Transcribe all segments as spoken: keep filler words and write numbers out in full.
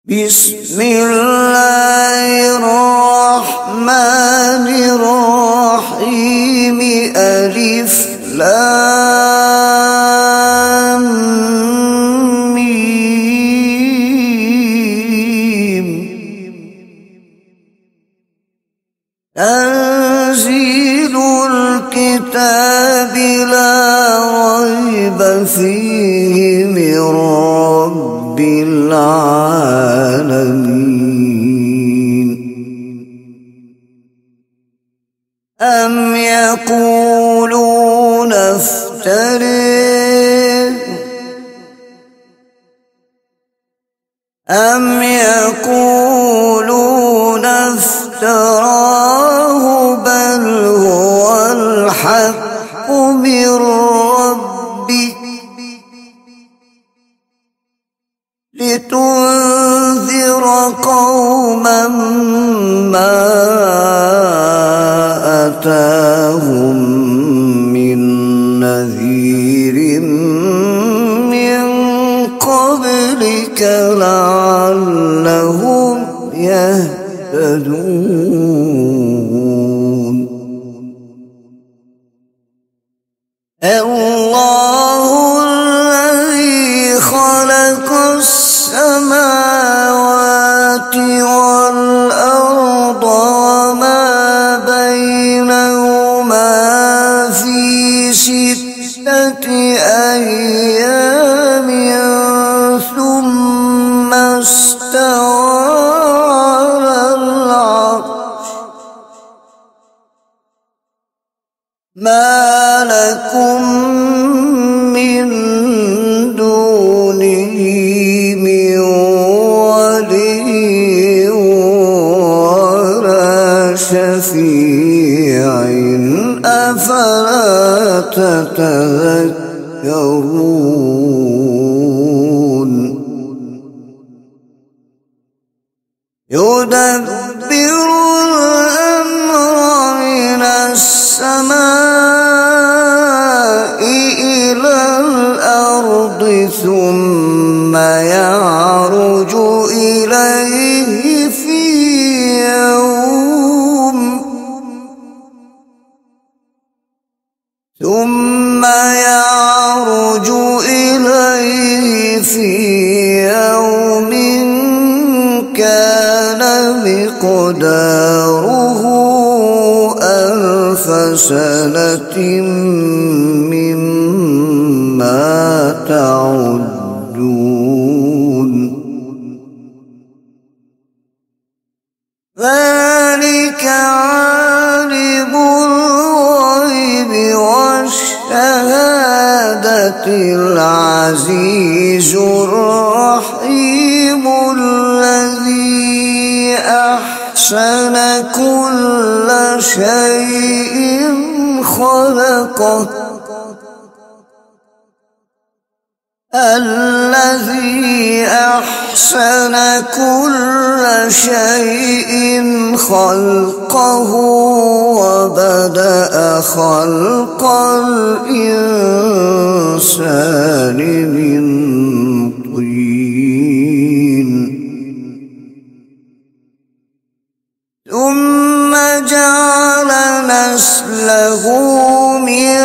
بسم الله الرحمن الرحيم. ألف لام ميم. تنزيل الكتاب لا ريب فيه من رب العالمين. أم يقولون افتريه أم يقولون افتراه بل هو الحق من ربك لتنذر قوما ما أتاهم من نذير من قبلك لعلهم يهتدون. الله الذي خلق السماوات والأرض وما بينهما في ستة أيام ثم استوى على العرش. ما لكم من دونه من ولي ولا شفيع أفلا تتذكرون. يدبر الأمر من السماء إلى الأرض ثم يعرج إليه في يوم ثم يعرج إليه في يوم كان مقداره ألف سنة مما تعدون. ذلك عالم الغيب والشهادة العزيز الرحيم الذي أحسن كل شيء خلقه الذي أحسن كل شيء خلقه وبدأ خلق الإنسان من طين ثم جعل نسله من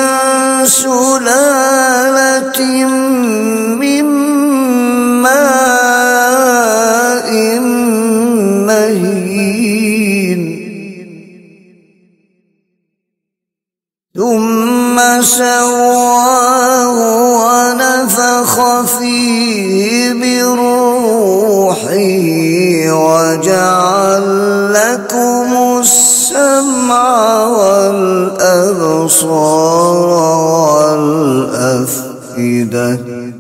سلالة من ماء مهين ثم سواه ونفخ فيه من روحه وجعل لكم السمع والأبصار والأفئدة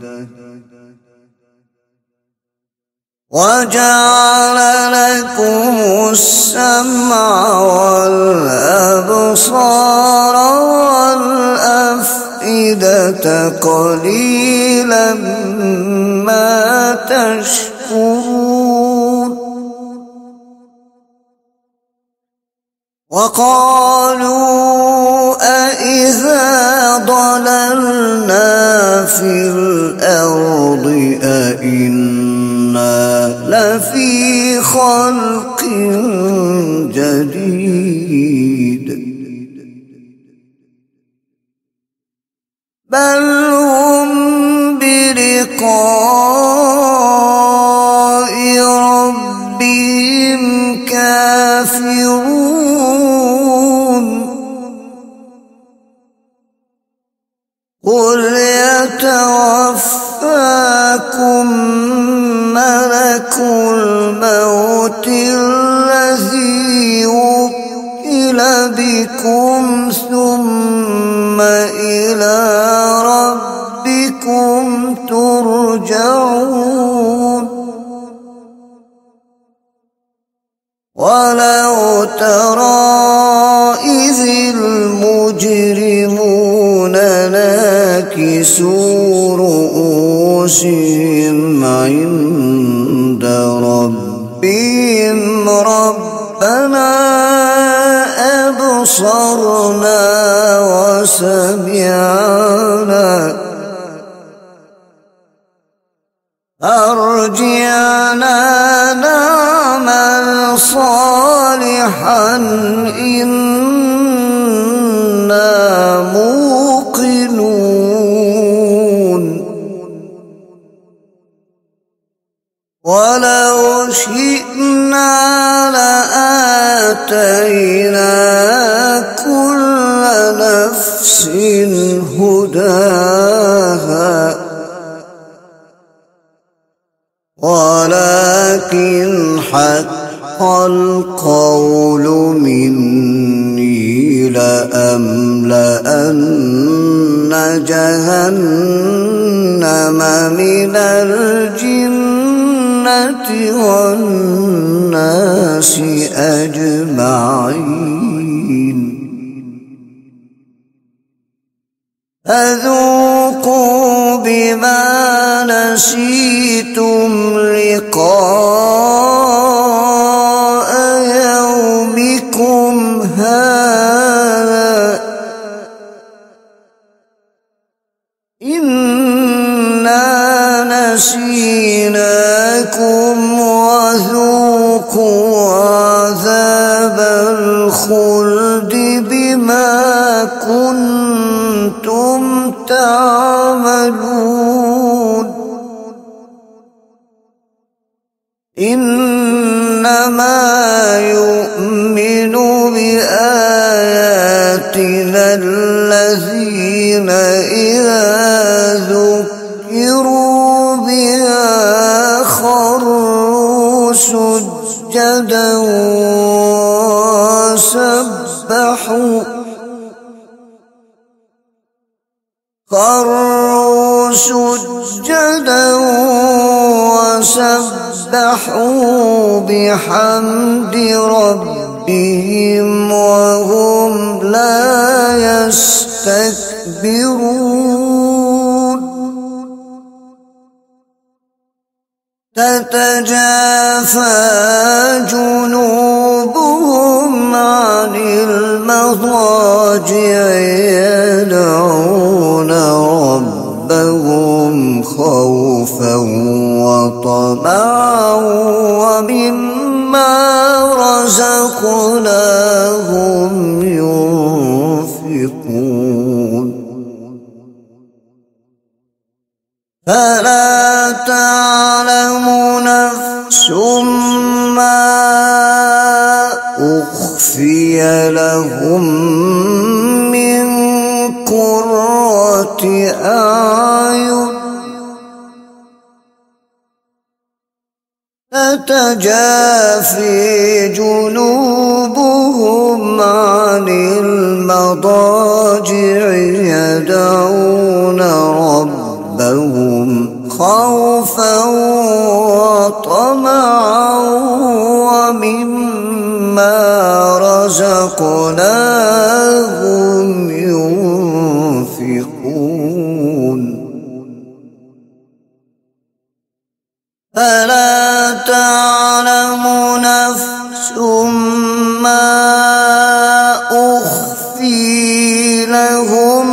وجعل لكم السمع والأبصار والأفئدة قليلا ما تشكرون. وقالوا أإذا ضللنا في الأرض أإنا لفي خلق جديد بل هم بلقاء ربهم كافرون قل يتوفاكم ملك الموت الذي وكل بكم ثم إلى ربكم ترجعون ولو ترى إذ المجرمون ناكسوا رؤوسهم عند ربهم ربنا أبصرنا وسمعنا أرجعنا نعمل صالحا إنا موقنون ولو شئنا لآتينا كل نفس هداها ولكن حق القول مني لأملأن جهنم من الجنة والناس أجمعين فذوقوا بما نسيتم لقاء يومكم هذا إنا نسيناكم وذوقوا عذاب الخلد بما كنتم تعملون إنما يؤمن بآياتنا الذين إذا ذكروا بها خروا سجدا وسبحوا خروا سجدا وسبحوا بحمد ربهم وهم لا يستكبرون تتجافى جنوبهم عن المضاجع يدعون ربهم خوفا وطمعا ومما رزقناهم ينفقون فلا تعلم نفس ما أخفي لهم من قرة أعين تتجافى جنوبهم عن المضاجع يدعون ربهم خوفا وطمعا ومما رزقناهم ينفقون فلا تعلم نفس ما أخفي لهم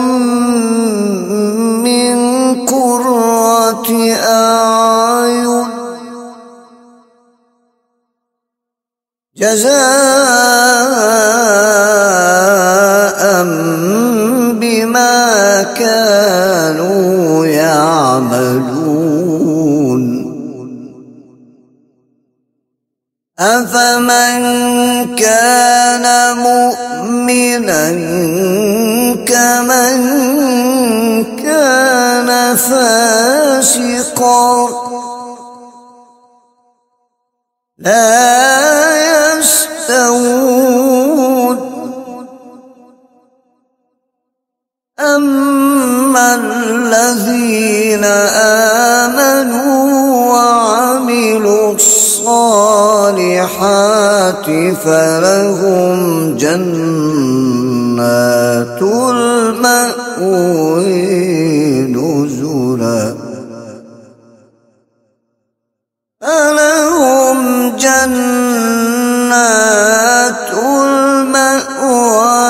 من قرة أعين جزاء بما كانوا يعملون. أفمن كان مؤمنا كمن كان فاسقا لا يستوون. أما الذين آمنوا وعملوا الصالحات فلهم جنات المأوى نزلا فلهم جنات المأوى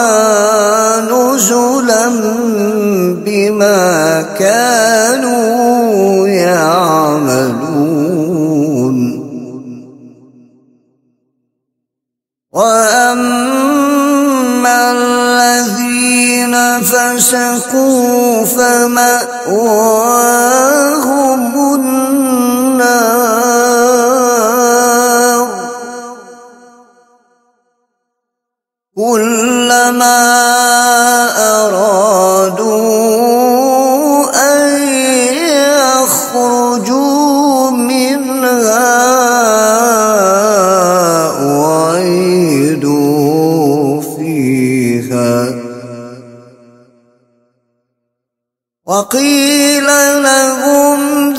نزلا بما كانوا يعملون. وأما الذين فسقوا فمأواهم النار كلما أرادوا أن يخرجوا منها أعيدوا فيها وقيل لهم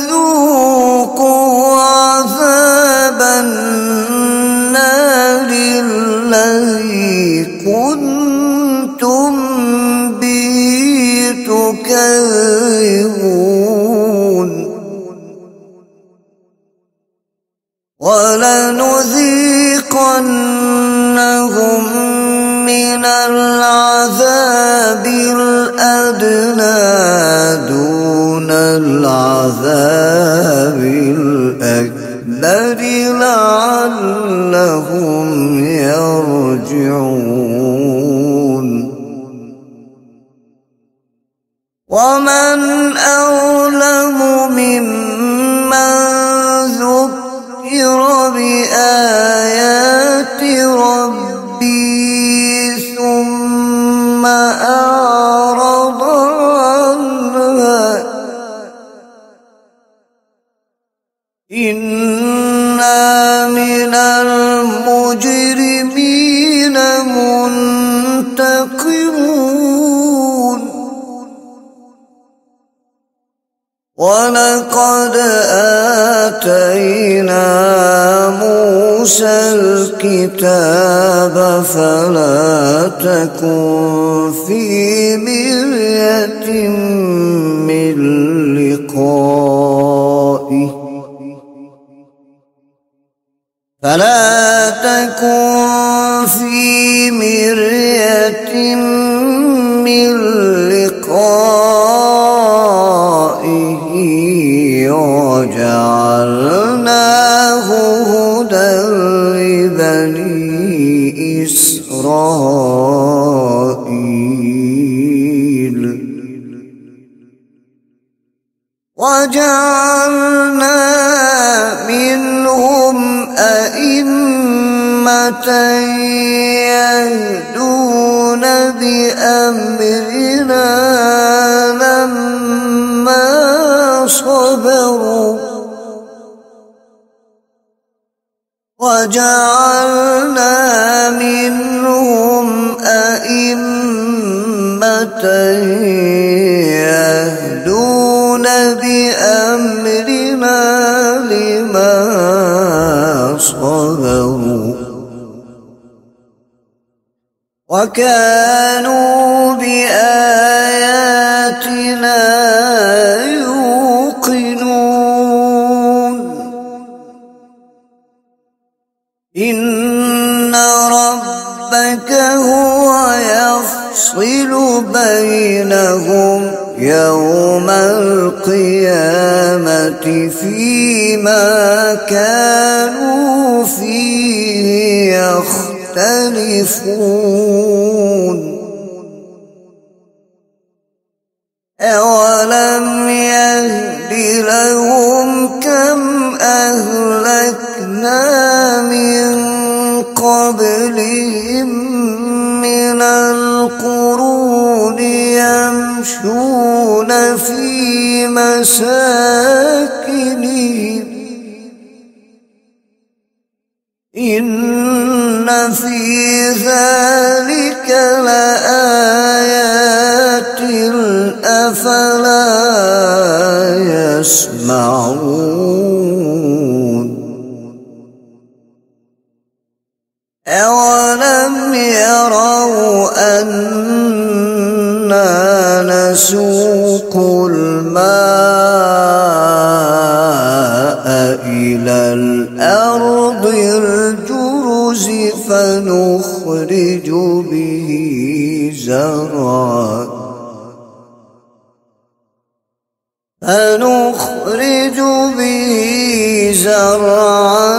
ذوقوا عذاب النار الذي كنتم به تكذبون. ولنذيقنهم من العذاب الأدنى دون العذاب الأكبر لعلهم يرجعون. ومن أظلم ممن ذكر بآيات ربه ثم أعرض عنها إنا من المجرمين منتقمون. ولقد آتينا موسى الكتاب فلا تكن في مرية من لقائه فلا تكن في مرية من لقائه وجعلناه هدى لبني إسرائيل وجعلنا منهم أئمة يهدون بأمرنا لما صبروا وجعلنا منهم أئمة يهدون بأمرنا لما صبروا وكانوا بآياتنا يوقنون. إن ربك هو يفصل بينهم يوم القيامة فيما كانوا فيه يختلفون أولم يهد لهم كم أهلكنا من قبلهم من القرون يمشون في مساكنهم إن في ذلك لآيات أفلا يسمعون أولم يروا أنا نسوق الماء إلى الأرض الجرز فنخرج به زرعا فنخرج به زرعا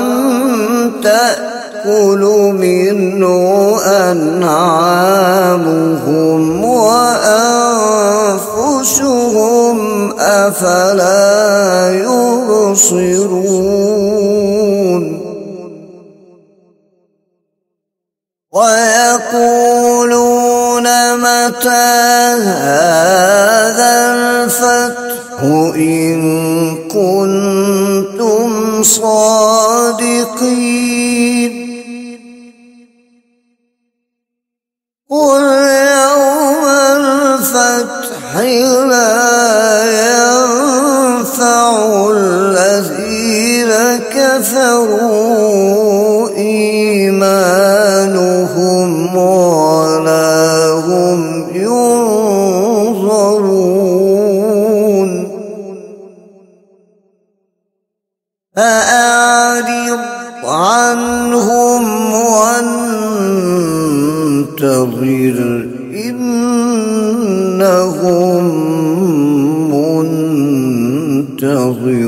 تأكل منه أنعامهم وأنفسهم أفلا يبصرون ويقولون متى هذا الفتح إن كنتم صادقين قل يوم الفتح لا ينفع الذين كفروا إيمانهم ولا هم ينظرون فأعرض عنهم وانتظر إنهم منتظرون.